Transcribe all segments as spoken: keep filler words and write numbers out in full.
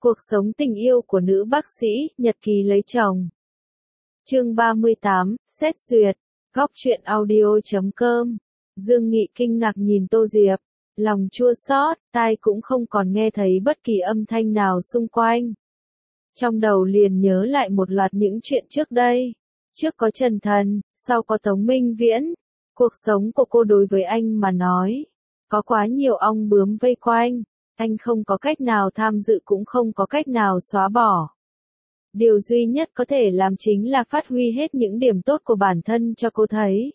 Cuộc sống tình yêu của nữ bác sĩ, nhật ký lấy chồng. Chương ba mươi tám, xét duyệt. Góc truyện audio chấm com. Dương Nghị kinh ngạc nhìn Tô Diệp, lòng chua xót, tai cũng không còn nghe thấy bất kỳ âm thanh nào xung quanh. Trong đầu liền nhớ lại một loạt những chuyện trước đây. Trước có Trần Thần, sau có Tống Minh Viễn. Cuộc sống của cô đối với anh mà nói, có quá nhiều ong bướm vây quanh. Anh không có cách nào tham dự cũng không có cách nào xóa bỏ. Điều duy nhất có thể làm chính là phát huy hết những điểm tốt của bản thân cho cô thấy.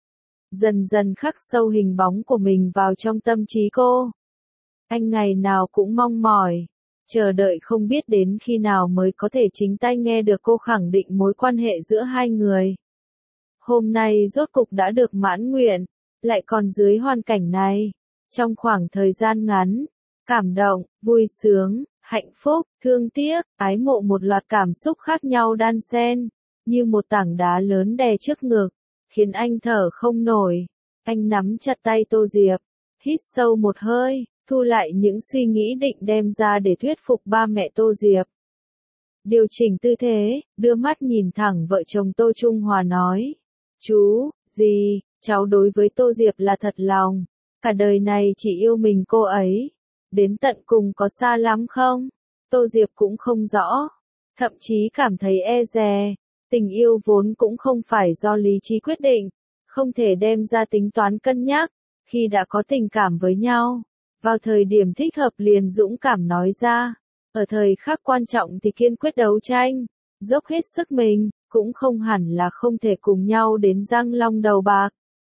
Dần dần khắc sâu hình bóng của mình vào trong tâm trí cô. Anh ngày nào cũng mong mỏi, chờ đợi không biết đến khi nào mới có thể chính tay nghe được cô khẳng định mối quan hệ giữa hai người. Hôm nay rốt cục đã được mãn nguyện, lại còn dưới hoàn cảnh này. Trong khoảng thời gian ngắn, cảm động, vui sướng, hạnh phúc, thương tiếc, ái mộ một loạt cảm xúc khác nhau đan xen, như một tảng đá lớn đè trước ngực, khiến anh thở không nổi. Anh nắm chặt tay Tô Diệp, hít sâu một hơi, thu lại những suy nghĩ định đem ra để thuyết phục ba mẹ Tô Diệp. Điều chỉnh tư thế, đưa mắt nhìn thẳng vợ chồng Tô Trung Hòa nói, chú, dì, cháu đối với Tô Diệp là thật lòng, cả đời này chỉ yêu mình cô ấy. Đến tận cùng có xa lắm không? Tô Diệp cũng không rõ. Thậm chí cảm thấy e dè. Tình yêu vốn cũng không phải do lý trí quyết định. Không thể đem ra tính toán cân nhắc. Khi đã có tình cảm với nhau, vào thời điểm thích hợp liền dũng cảm nói ra. Ở thời khắc quan trọng thì kiên quyết đấu tranh. Dốc hết sức mình, cũng không hẳn là không thể cùng nhau đến răng long đầu bạc.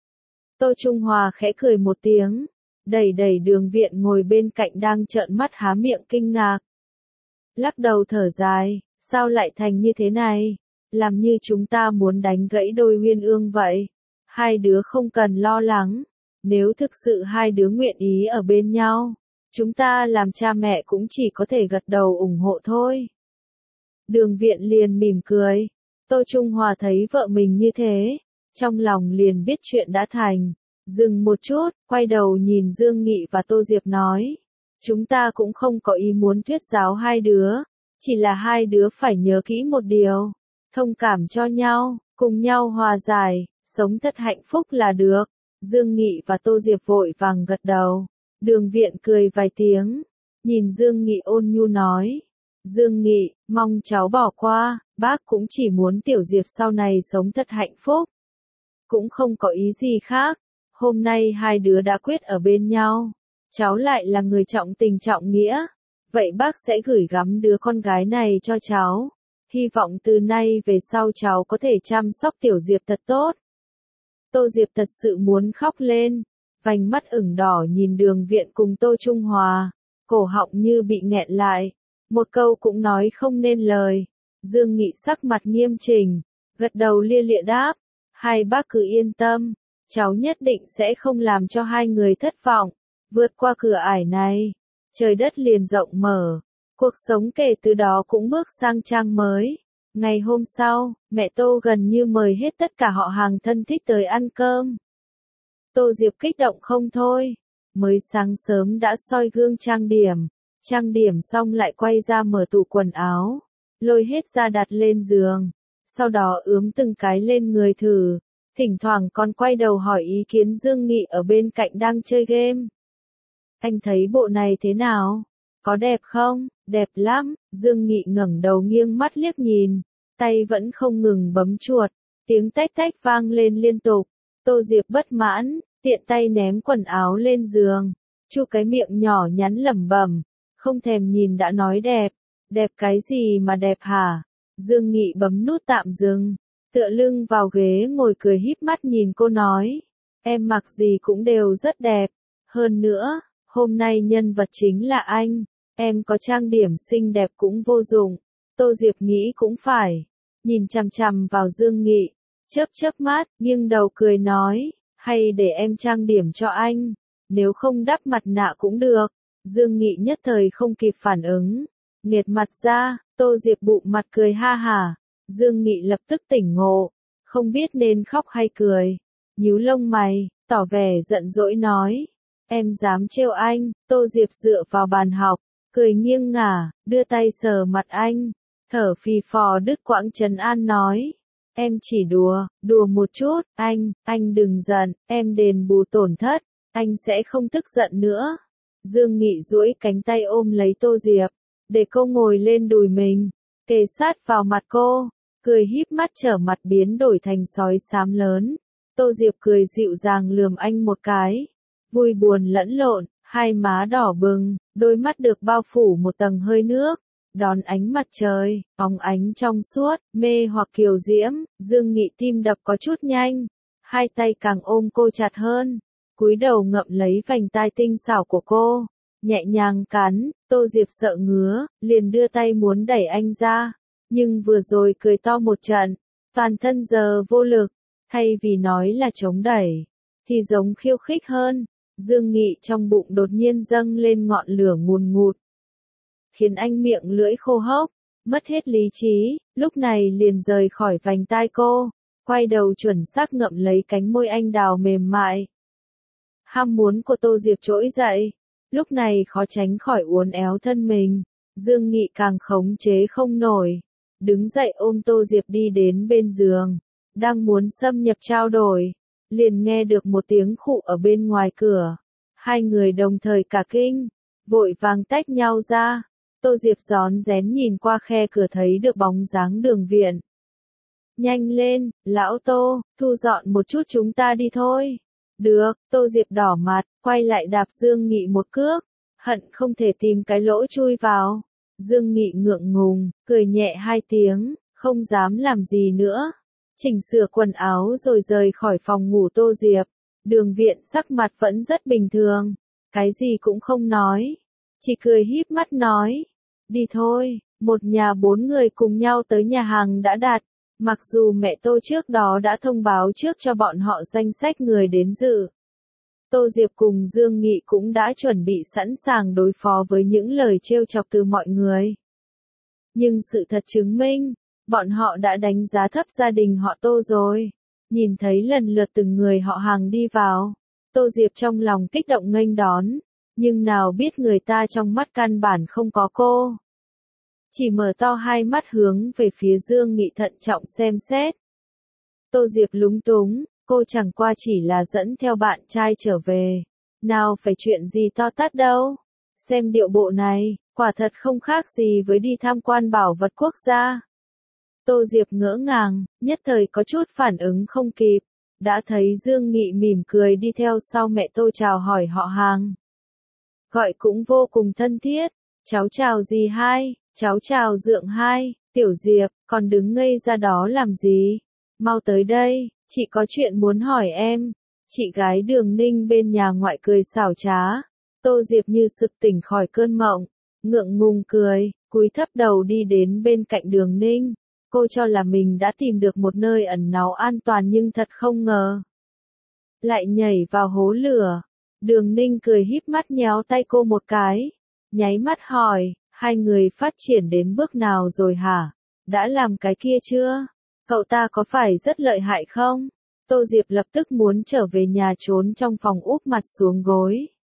Tô Trung Hòa khẽ cười một tiếng. Đẩy đẩy Đường Viện ngồi bên cạnh đang trợn mắt há miệng kinh ngạc. Lắc đầu thở dài, sao lại thành như thế này? Làm như chúng ta muốn đánh gãy đôi uyên ương vậy. Hai đứa không cần lo lắng. Nếu thực sự hai đứa nguyện ý ở bên nhau, chúng ta làm cha mẹ cũng chỉ có thể gật đầu ủng hộ thôi. Đường Viện liền mỉm cười. Tô Trung Hòa thấy vợ mình như thế, trong lòng liền biết chuyện đã thành. Dừng một chút, quay đầu nhìn Dương Nghị và Tô Diệp nói. Chúng ta cũng không có ý muốn thuyết giáo hai đứa. Chỉ là hai đứa phải nhớ kỹ một điều. Thông cảm cho nhau, cùng nhau hòa giải, sống thật hạnh phúc là được. Dương Nghị và Tô Diệp vội vàng gật đầu. Đường Viện cười vài tiếng. Nhìn Dương Nghị ôn nhu nói. Dương Nghị, mong cháu bỏ qua, bác cũng chỉ muốn Tiểu Diệp sau này sống thật hạnh phúc. Cũng không có ý gì khác. Hôm nay hai đứa đã quyết ở bên nhau, cháu lại là người trọng tình trọng nghĩa, vậy bác sẽ gửi gắm đứa con gái này cho cháu, hy vọng từ nay về sau cháu có thể chăm sóc Tiểu Diệp thật tốt. Tô Diệp thật sự muốn khóc lên, vành mắt ửng đỏ nhìn Đường Viện cùng Tô Trung Hòa, cổ họng như bị nghẹn lại, một câu cũng nói không nên lời. Dương Nghị sắc mặt nghiêm chỉnh, gật đầu lia lịa đáp, hai bác cứ yên tâm. Cháu nhất định sẽ không làm cho hai người thất vọng. Vượt qua cửa ải này, trời đất liền rộng mở. Cuộc sống kể từ đó cũng bước sang trang mới. Ngày hôm sau, mẹ Tô gần như mời hết tất cả họ hàng thân thích tới ăn cơm. Tô Diệp kích động không thôi. Mới sáng sớm đã soi gương trang điểm. Trang điểm xong lại quay ra mở tủ quần áo. Lôi hết ra đặt lên giường. Sau đó ướm từng cái lên người thử. Thỉnh thoảng còn quay đầu hỏi ý kiến Dương Nghị ở bên cạnh đang chơi game. Anh thấy bộ này thế nào? Có đẹp không? Đẹp lắm. Dương Nghị ngẩng đầu nghiêng mắt liếc nhìn. Tay vẫn không ngừng bấm chuột. Tiếng tách tách vang lên liên tục. Tô Diệp bất mãn, tiện tay ném quần áo lên giường. Chu cái miệng nhỏ nhắn lẩm bẩm. Không thèm nhìn đã nói đẹp. Đẹp cái gì mà đẹp hả? Dương Nghị bấm nút tạm dừng. Tựa lưng vào ghế ngồi cười híp mắt nhìn cô nói. Em mặc gì cũng đều rất đẹp. Hơn nữa, hôm nay nhân vật chính là anh. Em có trang điểm xinh đẹp cũng vô dụng. Tô Diệp nghĩ cũng phải. Nhìn chằm chằm vào Dương Nghị. Chớp chớp mắt, nghiêng đầu cười nói. Hay để em trang điểm cho anh. Nếu không đắp mặt nạ cũng được. Dương Nghị nhất thời không kịp phản ứng. Nghiệt mặt ra, Tô Diệp bụng mặt cười ha hả. Dương Nghị lập tức tỉnh ngộ, không biết nên khóc hay cười. Nhíu lông mày, tỏ vẻ giận dỗi nói. Em dám trêu anh. Tô Diệp dựa vào bàn học, cười nghiêng ngả, đưa tay sờ mặt anh, thở phì phò đứt quãng trấn an nói. Em chỉ đùa, đùa một chút, anh, anh đừng giận, em đền bù tổn thất, anh sẽ không tức giận nữa. Dương Nghị duỗi cánh tay ôm lấy Tô Diệp, để cô ngồi lên đùi mình, kề sát vào mặt cô, cười híp mắt trở mặt biến đổi thành sói xám lớn. Tô Diệp cười dịu dàng lườm anh một cái, vui buồn lẫn lộn, hai má đỏ bừng, đôi mắt được bao phủ một tầng hơi nước, đón ánh mặt trời, óng ánh trong suốt, mê hoặc kiều diễm. Dương Nghị tim đập có chút nhanh, hai tay càng ôm cô chặt hơn, cúi đầu ngậm lấy vành tai tinh xảo của cô, nhẹ nhàng cắn. Tô Diệp sợ ngứa, liền đưa tay muốn đẩy anh ra, nhưng vừa rồi cười to một trận, toàn thân giờ vô lực, thay vì nói là chống đẩy, thì giống khiêu khích hơn. Dương Nghị trong bụng đột nhiên dâng lên ngọn lửa ngùn ngụt, khiến anh miệng lưỡi khô hốc, mất hết lý trí, lúc này liền rời khỏi vành tai cô, quay đầu chuẩn xác ngậm lấy cánh môi anh đào mềm mại. Ham muốn của Tô Diệp trỗi dậy, lúc này khó tránh khỏi uốn éo thân mình, Dương Nghị càng khống chế không nổi, đứng dậy ôm Tô Diệp đi đến bên giường, đang muốn xâm nhập trao đổi, liền nghe được một tiếng khụ ở bên ngoài cửa, hai người đồng thời cả kinh, vội vàng tách nhau ra. Tô Diệp rón rén nhìn qua khe cửa thấy được bóng dáng Đường Viện. Nhanh lên, lão Tô, thu dọn một chút chúng ta đi thôi. Được, Tô Diệp đỏ mặt, quay lại đạp Dương Nghị một cước, hận không thể tìm cái lỗ chui vào. Dương Nghị ngượng ngùng, cười nhẹ hai tiếng, không dám làm gì nữa. Chỉnh sửa quần áo rồi rời khỏi phòng ngủ Tô Diệp. Đường Viện sắc mặt vẫn rất bình thường, cái gì cũng không nói, chỉ cười híp mắt nói. Đi thôi, một nhà bốn người cùng nhau tới nhà hàng đã đặt, mặc dù mẹ Tô trước đó đã thông báo trước cho bọn họ danh sách người đến dự. Tô Diệp cùng Dương Nghị cũng đã chuẩn bị sẵn sàng đối phó với những lời trêu chọc từ mọi người. Nhưng sự thật chứng minh, bọn họ đã đánh giá thấp gia đình họ Tô rồi. Nhìn thấy lần lượt từng người họ hàng đi vào, Tô Diệp trong lòng kích động nghênh đón, nhưng nào biết người ta trong mắt căn bản không có cô. Chỉ mở to hai mắt hướng về phía Dương Nghị thận trọng xem xét. Tô Diệp lúng túng, cô chẳng qua chỉ là dẫn theo bạn trai trở về, nào phải chuyện gì to tát đâu. Xem điệu bộ này, quả thật không khác gì với đi tham quan bảo vật quốc gia. Tô Diệp ngỡ ngàng, nhất thời có chút phản ứng không kịp, đã thấy Dương Nghị mỉm cười đi theo sau mẹ Tô chào hỏi họ hàng. Gọi cũng vô cùng thân thiết, cháu chào dì hai, cháu chào dượng hai, Tiểu Diệp, còn đứng ngây ra đó làm gì? Mau tới đây, chị có chuyện muốn hỏi em. Chị gái Đường Ninh bên nhà ngoại cười xảo trá. Tô Diệp như sực tỉnh khỏi cơn mộng, ngượng ngùng cười, cúi thấp đầu đi đến bên cạnh Đường Ninh. Cô cho là mình đã tìm được một nơi ẩn náu an toàn nhưng thật không ngờ lại nhảy vào hố lửa. Đường Ninh cười híp mắt nhéo tay cô một cái, nháy mắt hỏi, hai người phát triển đến bước nào rồi hả? Đã làm cái kia chưa? Cậu ta có phải rất lợi hại không? Tô Diệp lập tức muốn trở về nhà trốn trong phòng úp mặt xuống gối.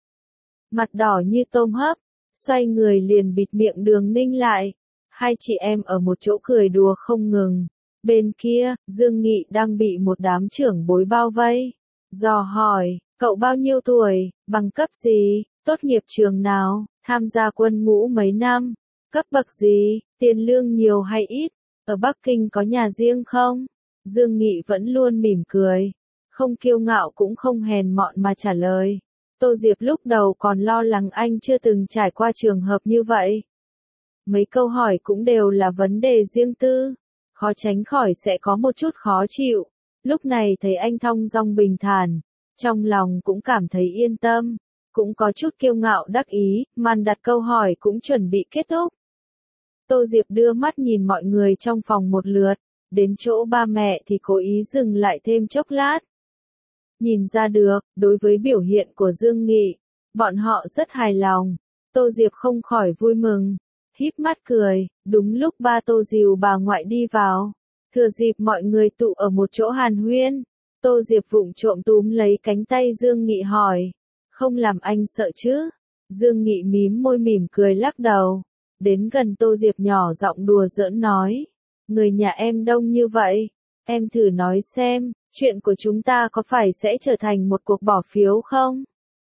Mặt đỏ như tôm hấp, xoay người liền bịt miệng Đường Ninh lại. Hai chị em ở một chỗ cười đùa không ngừng. Bên kia, Dương Nghị đang bị một đám trưởng bối bao vây. Dò hỏi, cậu bao nhiêu tuổi, bằng cấp gì, tốt nghiệp trường nào, tham gia quân ngũ mấy năm, cấp bậc gì, tiền lương nhiều hay ít, ở Bắc Kinh có nhà riêng không? Dương Nghị vẫn luôn mỉm cười, không kiêu ngạo cũng không hèn mọn mà trả lời. Tô Diệp lúc đầu còn lo lắng anh chưa từng trải qua trường hợp như vậy. Mấy câu hỏi cũng đều là vấn đề riêng tư, khó tránh khỏi sẽ có một chút khó chịu. Lúc này thấy anh thong dong bình thản, trong lòng cũng cảm thấy yên tâm, cũng có chút kiêu ngạo đắc ý, màn đặt câu hỏi cũng chuẩn bị kết thúc. Tô Diệp đưa mắt nhìn mọi người trong phòng một lượt, đến chỗ ba mẹ thì cố ý dừng lại thêm chốc lát. Nhìn ra được, đối với biểu hiện của Dương Nghị, bọn họ rất hài lòng. Tô Diệp không khỏi vui mừng, híp mắt cười, đúng lúc ba Tô dìu bà ngoại đi vào. Thừa dịp mọi người tụ ở một chỗ hàn huyên, Tô Diệp vụng trộm túm lấy cánh tay Dương Nghị hỏi, không làm anh sợ chứ? Dương Nghị mím môi mỉm cười lắc đầu. Đến gần Tô Diệp nhỏ giọng đùa giỡn nói. Người nhà em đông như vậy. Em thử nói xem, chuyện của chúng ta có phải sẽ trở thành một cuộc bỏ phiếu không?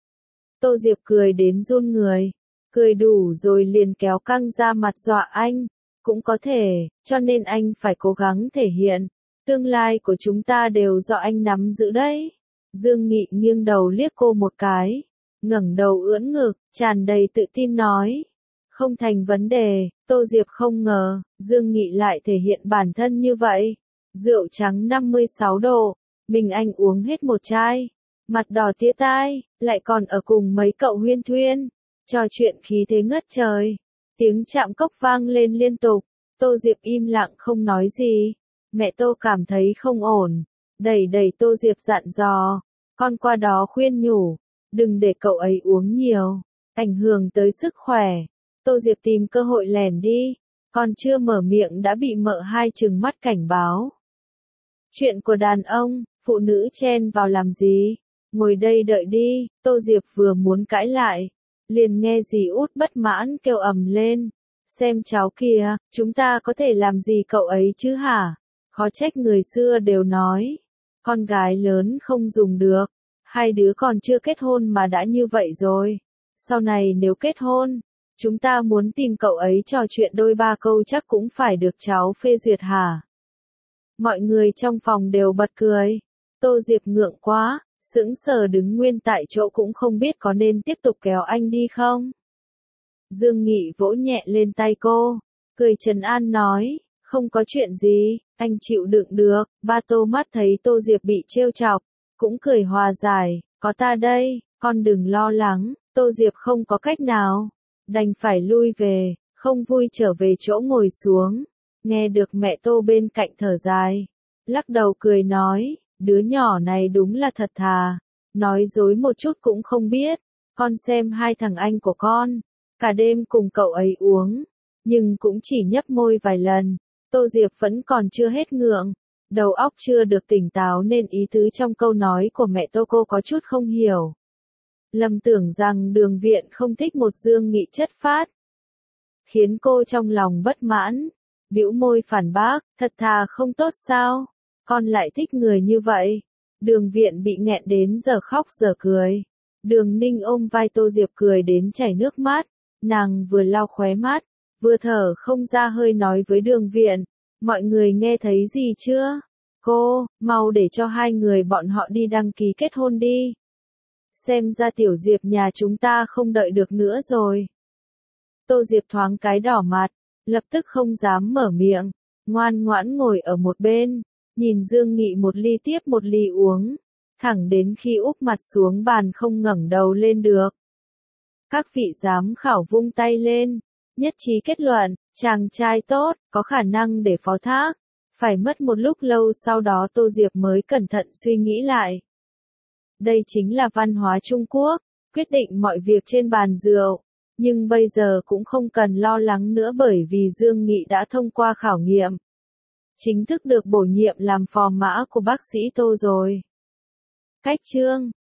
Tô Diệp cười đến run người. Cười đủ rồi liền kéo căng ra mặt dọa anh. Cũng có thể, cho nên anh phải cố gắng thể hiện. Tương lai của chúng ta đều do anh nắm giữ đấy. Dương Nghị nghiêng đầu liếc cô một cái. Ngẩng đầu ưỡn ngực, tràn đầy tự tin nói. Không thành vấn đề, Tô Diệp không ngờ, Dương Nghị lại thể hiện bản thân như vậy. Rượu trắng năm mươi sáu độ, mình anh uống hết một chai. Mặt đỏ tía tai, lại còn ở cùng mấy cậu huyên thuyên. Trò chuyện khí thế ngất trời. Tiếng chạm cốc vang lên liên tục. Tô Diệp im lặng không nói gì. Mẹ Tô cảm thấy không ổn. Đẩy đẩy Tô Diệp dặn dò. Con qua đó khuyên nhủ. Đừng để cậu ấy uống nhiều. Ảnh hưởng tới sức khỏe. Tô Diệp tìm cơ hội lèn đi. Còn chưa mở miệng đã bị mợ hai trừng mắt cảnh báo. Chuyện của đàn ông, phụ nữ chen vào làm gì? Ngồi đây đợi đi. Tô Diệp vừa muốn cãi lại. Liền nghe dì út bất mãn kêu ầm lên. Xem cháu kìa, chúng ta có thể làm gì cậu ấy chứ hả? Khó trách người xưa đều nói. Con gái lớn không dùng được. Hai đứa còn chưa kết hôn mà đã như vậy rồi. Sau này nếu kết hôn, chúng ta muốn tìm cậu ấy trò chuyện đôi ba câu chắc cũng phải được cháu phê duyệt hả? Mọi người trong phòng đều bật cười. Tô Diệp ngượng quá, sững sờ đứng nguyên tại chỗ cũng không biết có nên tiếp tục kéo anh đi không. Dương Nghị vỗ nhẹ lên tay cô, cười trấn an nói, không có chuyện gì, anh chịu đựng được. Ba Tô mắt thấy Tô Diệp bị trêu chọc, cũng cười hòa giải, có ta đây, con đừng lo lắng. Tô Diệp không có cách nào, đành phải lui về, không vui trở về chỗ ngồi xuống. Nghe được mẹ Tô bên cạnh thở dài, lắc đầu cười nói, đứa nhỏ này đúng là thật thà, nói dối một chút cũng không biết. Con xem hai thằng anh của con, cả đêm cùng cậu ấy uống, nhưng cũng chỉ nhấp môi vài lần. Tô Diệp vẫn còn chưa hết ngượng, đầu óc chưa được tỉnh táo nên ý tứ trong câu nói của mẹ Tô cô có chút không hiểu. Lầm tưởng rằng Đường Viện không thích một Dương Nghị chất phác, khiến cô trong lòng bất mãn, bĩu môi phản bác, thật thà không tốt sao? Con lại thích người như vậy. Đường Viện bị nghẹn đến giờ khóc giờ cười. Đường Ninh ôm vai Tô Diệp cười đến chảy nước mắt, nàng vừa lau khóe mắt, vừa thở không ra hơi nói với Đường Viện, mọi người nghe thấy gì chưa? Cô, mau để cho hai người bọn họ đi đăng ký kết hôn đi. Xem ra Tiểu Diệp nhà chúng ta không đợi được nữa rồi. Tô Diệp thoáng cái đỏ mặt, lập tức không dám mở miệng, ngoan ngoãn ngồi ở một bên, nhìn Dương Nghị một ly tiếp một ly uống, thẳng đến khi úp mặt xuống bàn không ngẩng đầu lên được. Các vị giám khảo vung tay lên, nhất trí kết luận, chàng trai tốt, có khả năng để phó thác. Phải mất một lúc lâu sau đó Tô Diệp mới cẩn thận suy nghĩ lại. Đây chính là văn hóa Trung Quốc, quyết định mọi việc trên bàn rượu. Nhưng bây giờ cũng không cần lo lắng nữa bởi vì Dương Nghị đã thông qua khảo nghiệm. Chính thức được bổ nhiệm làm phò mã của bác sĩ Tô rồi. Cách chương